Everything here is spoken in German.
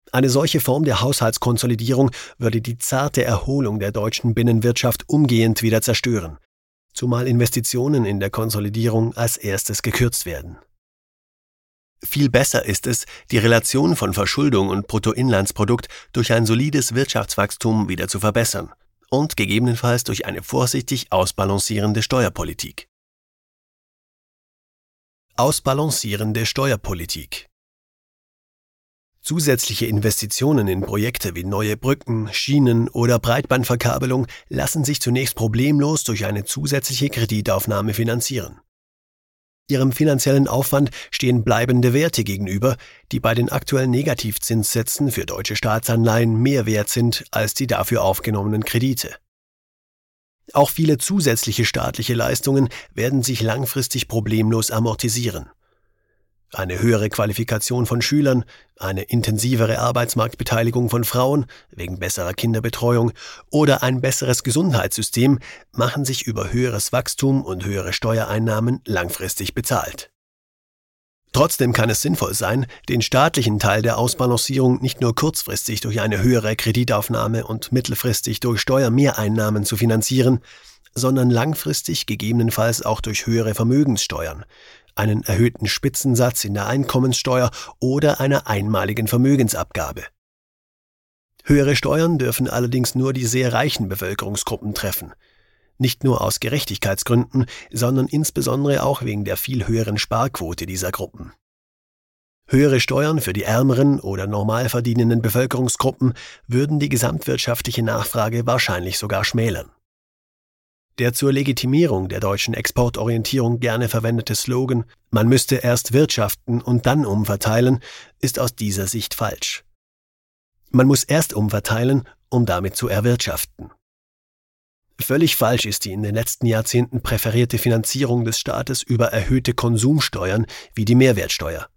Eine solche Form der Haushaltskonsolidierung würde die zarte Erholung der deutschen Binnenwirtschaft umgehend wieder zerstören, zumal Investitionen in der Konsolidierung als erstes gekürzt werden. Viel besser ist es, die Relation von Verschuldung und Bruttoinlandsprodukt durch ein solides Wirtschaftswachstum wieder zu verbessern und gegebenenfalls durch eine vorsichtig ausbalancierende Steuerpolitik. Ausbalancierende Steuerpolitik. Zusätzliche Investitionen in Projekte wie neue Brücken, Schienen oder Breitbandverkabelung lassen sich zunächst problemlos durch eine zusätzliche Kreditaufnahme finanzieren. Ihrem finanziellen Aufwand stehen bleibende Werte gegenüber, die bei den aktuellen Negativzinssätzen für deutsche Staatsanleihen mehr wert sind als die dafür aufgenommenen Kredite. Auch viele zusätzliche staatliche Leistungen werden sich langfristig problemlos amortisieren. Eine höhere Qualifikation von Schülern, eine intensivere Arbeitsmarktbeteiligung von Frauen wegen besserer Kinderbetreuung oder ein besseres Gesundheitssystem machen sich über höheres Wachstum und höhere Steuereinnahmen langfristig bezahlt. Trotzdem kann es sinnvoll sein, den staatlichen Teil der Ausbalancierung nicht nur kurzfristig durch eine höhere Kreditaufnahme und mittelfristig durch Steuermehreinnahmen zu finanzieren, sondern langfristig gegebenenfalls auch durch höhere Vermögenssteuern, einen erhöhten Spitzensatz in der Einkommenssteuer oder einer einmaligen Vermögensabgabe. Höhere Steuern dürfen allerdings nur die sehr reichen Bevölkerungsgruppen treffen. Nicht nur aus Gerechtigkeitsgründen, sondern insbesondere auch wegen der viel höheren Sparquote dieser Gruppen. Höhere Steuern für die ärmeren oder normal verdienenden Bevölkerungsgruppen würden die gesamtwirtschaftliche Nachfrage wahrscheinlich sogar schmälern. Der zur Legitimierung der deutschen Exportorientierung gerne verwendete Slogan „Man müsste erst wirtschaften und dann umverteilen“ ist aus dieser Sicht falsch. Man muss erst umverteilen, um damit zu erwirtschaften. Völlig falsch ist die in den letzten Jahrzehnten präferierte Finanzierung des Staates über erhöhte Konsumsteuern wie die Mehrwertsteuer.